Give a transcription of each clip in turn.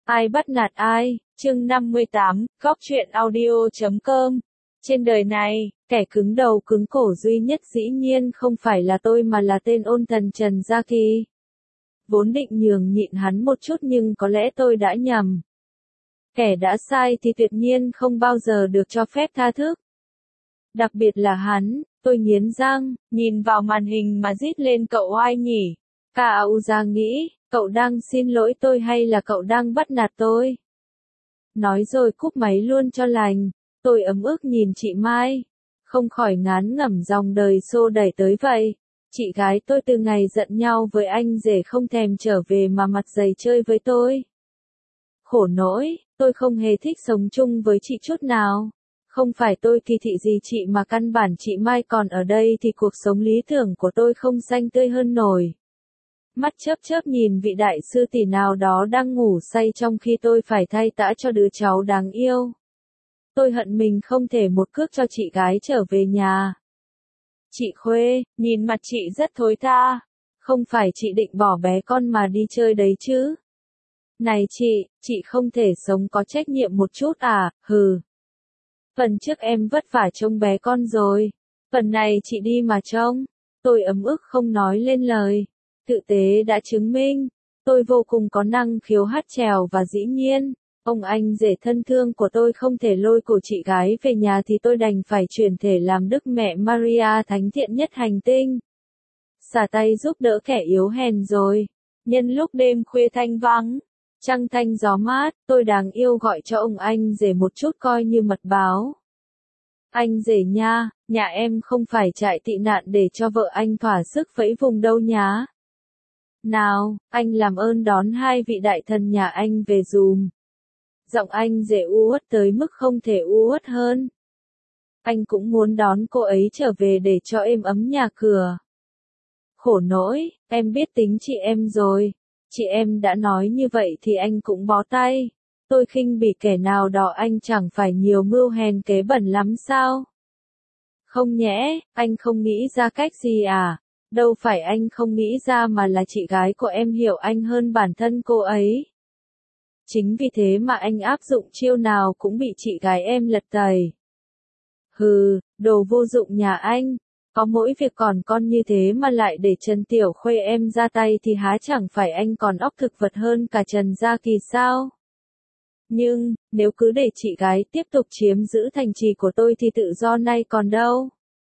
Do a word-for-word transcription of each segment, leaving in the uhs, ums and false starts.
Ai bắt nạt ai, chương năm mươi tám, góc truyện audio chấm com. Trên đời này, kẻ cứng đầu cứng cổ duy nhất dĩ nhiên không phải là tôi mà là tên ôn thần Trần Gia Kỳ. Vốn định nhường nhịn hắn một chút nhưng có lẽ tôi đã nhầm. Kẻ đã sai thì tuyệt nhiên không bao giờ được cho phép tha thứ. Đặc biệt là hắn, tôi nghiến răng, nhìn vào màn hình mà rít lên cậu ai nhỉ? Cao Gia nghĩ, cậu đang xin lỗi tôi hay là cậu đang bắt nạt tôi? Nói rồi cúp máy luôn cho lành, tôi ấm ức nhìn chị Mai, không khỏi ngán ngẩm dòng đời xô đẩy tới vậy. Chị gái tôi từ ngày giận nhau với anh rể không thèm trở về mà mặt dày chơi với tôi. Khổ nỗi, tôi không hề thích sống chung với chị chút nào. Không phải tôi kỳ thị gì chị mà căn bản chị Mai còn ở đây thì cuộc sống lý tưởng của tôi không xanh tươi hơn nổi. Mắt chớp chớp nhìn vị đại sư tỷ nào đó đang ngủ say trong khi tôi phải thay tã cho đứa cháu đáng yêu. Tôi hận mình không thể một cước cho chị gái trở về nhà. Chị Khuê, nhìn mặt chị rất thối tha. Không phải chị định bỏ bé con mà đi chơi đấy chứ? Này chị, chị không thể sống có trách nhiệm một chút à, hừ. Phần trước em vất vả trông bé con rồi. Phần này chị đi mà trông. Tôi ấm ức không nói lên lời. Thực tế đã chứng minh, tôi vô cùng có năng khiếu hát chèo và dĩ nhiên, ông anh rể thân thương của tôi không thể lôi cổ chị gái về nhà thì tôi đành phải chuyển thể làm Đức Mẹ Maria thánh thiện nhất hành tinh. Xả tay giúp đỡ kẻ yếu hèn rồi. Nhân lúc đêm khuya thanh vắng, trăng thanh gió mát, tôi đáng yêu gọi cho ông anh rể một chút coi như mật báo. Anh rể nha, nhà em không phải trại tị nạn để cho vợ anh thỏa sức vẫy vùng đâu nhá. Nào, anh làm ơn đón hai vị đại thần nhà anh về dùm. Giọng anh rể u uất tới mức không thể u uất hơn. Anh cũng muốn đón cô ấy trở về để cho êm ấm nhà cửa. Khổ nỗi, em biết tính chị em rồi. Chị em đã nói như vậy thì anh cũng bó tay. Tôi khinh bỉ kẻ nào đó anh chẳng phải nhiều mưu hèn kế bẩn lắm sao? Không nhẽ, anh không nghĩ ra cách gì à? Đâu phải anh không nghĩ ra mà là chị gái của em hiểu anh hơn bản thân cô ấy. Chính vì thế mà anh áp dụng chiêu nào cũng bị chị gái em lật tẩy. Hừ, đồ vô dụng nhà anh. Có mỗi việc còn con như thế mà lại để Trần Tiểu Khuê em ra tay thì há chẳng phải anh còn óc thực vật hơn cả Trần Gia Kỳ sao? Nhưng, nếu cứ để chị gái tiếp tục chiếm giữ thành trì của tôi thì tự do nay còn đâu.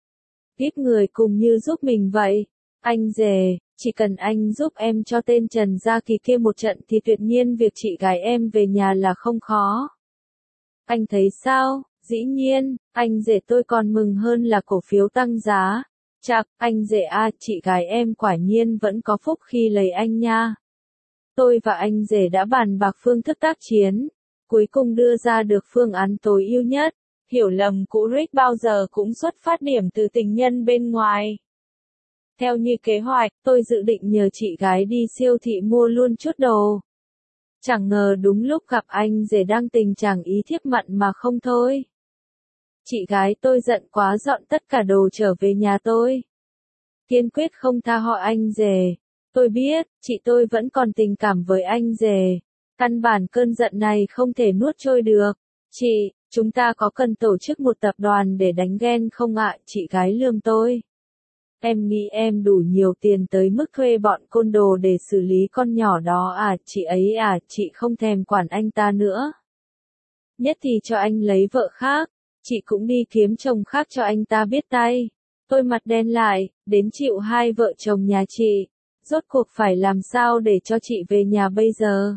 Ít người cùng như giúp mình vậy. Anh rể, chỉ cần anh giúp em cho tên Trần Gia Kỳ kia một trận thì tuyệt nhiên việc chị gái em về nhà là không khó. Anh thấy sao? Dĩ nhiên, anh rể tôi còn mừng hơn là cổ phiếu tăng giá. Chạc, anh rể à, chị gái em quả nhiên vẫn có phúc khi lấy anh nha. Tôi và anh rể đã bàn bạc phương thức tác chiến, cuối cùng đưa ra được phương án tối ưu nhất. Hiểu lầm cũ Rick bao giờ cũng xuất phát điểm từ tình nhân bên ngoài. Theo như kế hoạch, tôi dự định nhờ chị gái đi siêu thị mua luôn chút đồ. Chẳng ngờ đúng lúc gặp anh rể đang tình trạng ý thiếp mặn mà không thôi. Chị gái tôi giận quá dọn tất cả đồ trở về nhà tôi. Kiên quyết không tha họ anh rể. Tôi biết, chị tôi vẫn còn tình cảm với anh rể. Căn bản cơn giận này không thể nuốt trôi được. Chị, chúng ta có cần tổ chức một tập đoàn để đánh ghen không ạ? Chị gái lườm tôi. Em nghĩ em đủ nhiều tiền tới mức thuê bọn côn đồ để xử lý con nhỏ đó à? Chị ấy à, chị không thèm quản anh ta nữa. Nhất thì cho anh lấy vợ khác. Chị cũng đi kiếm chồng khác cho anh ta biết tay. Tôi mặt đen lại, đến chịu hai vợ chồng nhà chị. Rốt cuộc phải làm sao để cho chị về nhà bây giờ?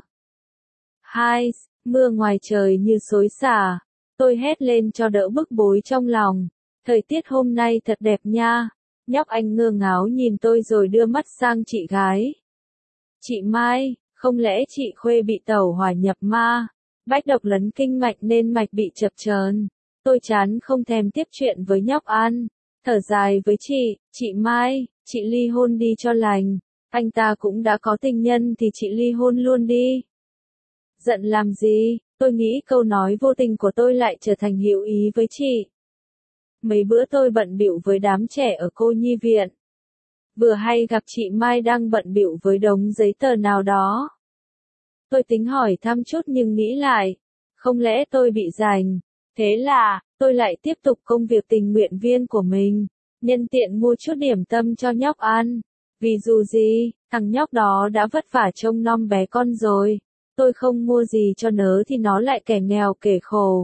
Hai, mưa ngoài trời như xối xả. Tôi hét lên cho đỡ bức bối trong lòng. Thời tiết hôm nay thật đẹp nha. Nhóc anh ngơ ngáo nhìn tôi rồi đưa mắt sang chị gái. Chị Mai, không lẽ chị Khuê bị tẩu hỏa nhập ma? Bách độc lấn kinh mạch nên mạch bị chập chờn. Tôi chán không thèm tiếp chuyện với nhóc ăn. Thở dài với chị, chị Mai, chị ly hôn đi cho lành. Anh ta cũng đã có tình nhân thì chị ly hôn luôn đi. Giận làm gì, tôi nghĩ câu nói vô tình của tôi lại trở thành hữu ý với chị. Mấy bữa tôi bận bịu với đám trẻ ở cô nhi viện. Vừa hay gặp chị Mai đang bận bịu với đống giấy tờ nào đó. Tôi tính hỏi thăm chút nhưng nghĩ lại, không lẽ tôi bị giành. Thế là, tôi lại tiếp tục công việc tình nguyện viên của mình, nhân tiện mua chút điểm tâm cho nhóc ăn. Vì dù gì, thằng nhóc đó đã vất vả trông nom bé con rồi, tôi không mua gì cho nó thì nó lại kẻ nghèo kể khổ.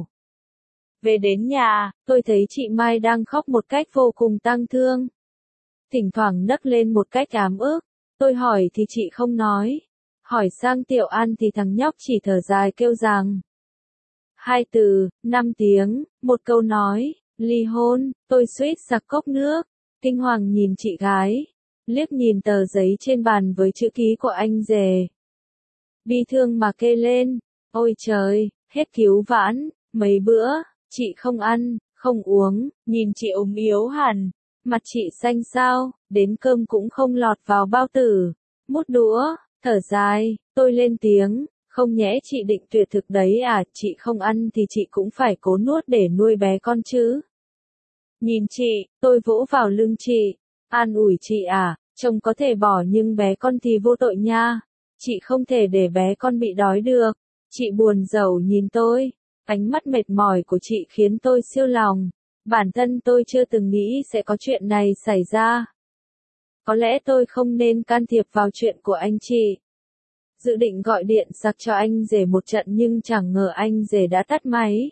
Về đến nhà, tôi thấy chị Mai đang khóc một cách vô cùng tang thương. Thỉnh thoảng nấc lên một cách ám ức, tôi hỏi thì chị không nói. Hỏi sang Tiểu An thì thằng nhóc chỉ thở dài kêu rằng. Hai từ, năm tiếng, một câu nói, ly hôn, tôi suýt sặc cốc nước, kinh hoàng nhìn chị gái, liếc nhìn tờ giấy trên bàn với chữ ký của anh rể. Bi thương mà kêu lên, ôi trời, hết cứu vãn, mấy bữa, chị không ăn, không uống, nhìn chị ốm yếu hẳn, mặt chị xanh xao, đến cơm cũng không lọt vào bao tử, mút đũa, thở dài, tôi lên tiếng. Không nhẽ chị định tuyệt thực đấy à, chị không ăn thì chị cũng phải cố nuốt để nuôi bé con chứ. Nhìn chị, tôi vỗ vào lưng chị, an ủi chị à, chồng có thể bỏ nhưng bé con thì vô tội nha. Chị không thể để bé con bị đói được. Chị buồn rầu nhìn tôi, ánh mắt mệt mỏi của chị khiến tôi siêu lòng. Bản thân tôi chưa từng nghĩ sẽ có chuyện này xảy ra. Có lẽ tôi không nên can thiệp vào chuyện của anh chị. Dự định gọi điện sặc cho anh rể một trận nhưng chẳng ngờ anh rể đã tắt máy.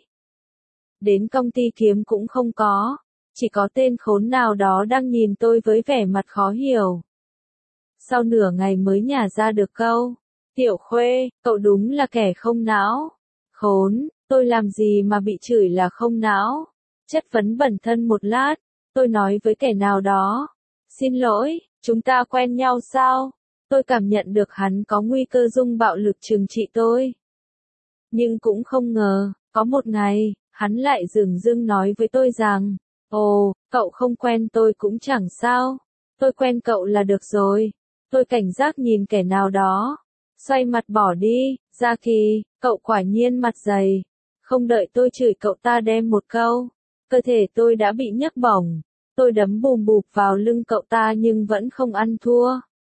Đến công ty kiếm cũng không có, chỉ có tên khốn nào đó đang nhìn tôi với vẻ mặt khó hiểu. Sau nửa ngày mới nhả ra được câu, Tiểu Khuê, cậu đúng là kẻ không não. Khốn, tôi làm gì mà bị chửi là không não. Chất vấn bản thân một lát, tôi nói với kẻ nào đó, xin lỗi, chúng ta quen nhau sao? Tôi cảm nhận được hắn có nguy cơ dùng bạo lực trừng trị tôi. Nhưng cũng không ngờ, có một ngày, hắn lại dửng dưng nói với tôi rằng, ồ, cậu không quen tôi cũng chẳng sao, tôi quen cậu là được rồi. Tôi cảnh giác nhìn kẻ nào đó, xoay mặt bỏ đi, Gia Kỳ, cậu quả nhiên mặt dày. Không đợi tôi chửi cậu ta đem một câu, cơ thể tôi đã bị nhấc bổng, tôi đấm bùm bụp vào lưng cậu ta nhưng vẫn không ăn thua.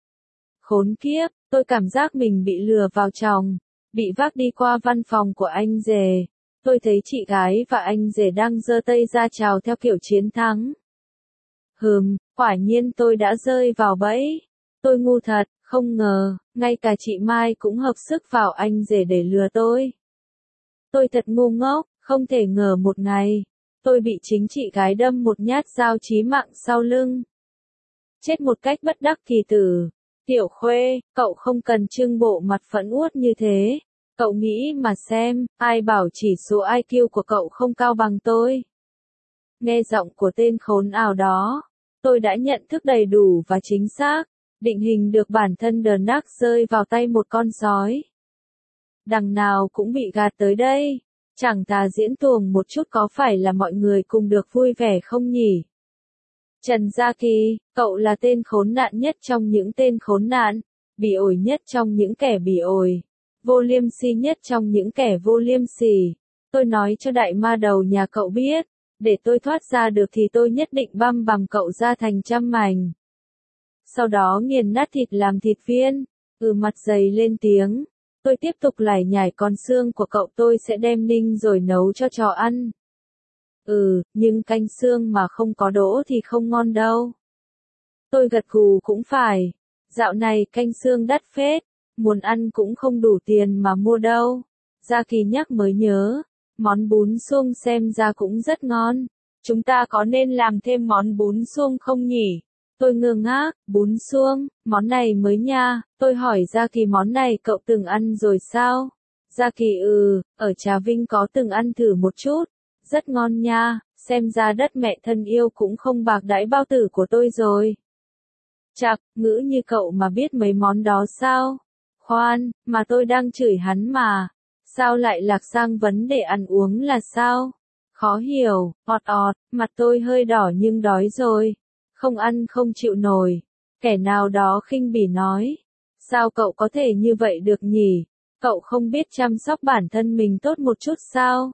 Khốn kiếp, tôi cảm giác mình bị lừa vào chồng, bị vác đi qua văn phòng của anh rể. Tôi thấy chị gái và anh rể đang giơ tay ra chào theo kiểu chiến thắng. Hừm, quả nhiên tôi đã rơi vào bẫy. Tôi ngu thật, không ngờ, ngay cả chị Mai cũng hợp sức vào anh rể để lừa tôi. Tôi thật ngu ngốc, không thể ngờ một ngày, tôi bị chính chị gái đâm một nhát dao chí mạng sau lưng. Chết một cách bất đắc kỳ tử. Tiểu Khuê, cậu không cần trưng bộ mặt phẫn uất như thế. Cậu nghĩ mà xem, ai bảo chỉ số i kiu của cậu không cao bằng tôi. Nghe giọng của tên khốn ảo đó, tôi đã nhận thức đầy đủ và chính xác, định hình được bản thân đờ nắc rơi vào tay một con sói. Đằng nào cũng bị gạt tới đây, chẳng thà diễn tuồng một chút có phải là mọi người cùng được vui vẻ không nhỉ? Trần Gia Kỳ, cậu là tên khốn nạn nhất trong những tên khốn nạn, bỉ ổi nhất trong những kẻ bỉ ổi, vô liêm sỉ nhất trong những kẻ vô liêm sỉ. Tôi nói cho đại ma đầu nhà cậu biết, để tôi thoát ra được thì tôi nhất định băm bằng cậu ra thành trăm mảnh. Sau đó nghiền nát thịt làm thịt viên, ừ mặt dày lên tiếng, tôi tiếp tục lải nhải con xương của cậu tôi sẽ đem ninh rồi nấu cho chó ăn. Ừ, nhưng canh xương mà không có đỗ thì không ngon đâu. Tôi gật gù cũng phải. Dạo này canh xương đắt phết, muốn ăn cũng không đủ tiền mà mua đâu. Gia Kỳ nhắc mới nhớ, món bún suông xem ra cũng rất ngon. Chúng ta có nên làm thêm món bún suông không nhỉ? Tôi ngơ ngác, bún suông, món này mới nha. Tôi hỏi Gia Kỳ món này cậu từng ăn rồi sao? Gia Kỳ ừ, ở Trà Vinh có từng ăn thử một chút. Rất ngon nha, xem ra đất mẹ thân yêu cũng không bạc đãi bao tử của tôi rồi. Chạc, ngữ như cậu mà biết mấy món đó sao? Khoan, mà tôi đang chửi hắn mà. Sao lại lạc sang vấn đề ăn uống là sao? Khó hiểu, ọt ọt, mặt tôi hơi đỏ nhưng đói rồi. Không ăn không chịu nổi. Kẻ nào đó khinh bỉ nói. Sao cậu có thể như vậy được nhỉ? Cậu không biết chăm sóc bản thân mình tốt một chút sao?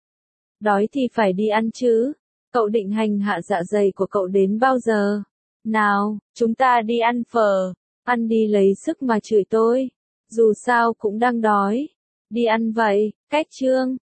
Đói thì phải đi ăn chứ. Cậu định hành hạ dạ dày của cậu đến bao giờ? Nào, chúng ta đi ăn phở. Ăn đi lấy sức mà chửi tôi. Dù sao cũng đang đói. Đi ăn vậy, cách chương.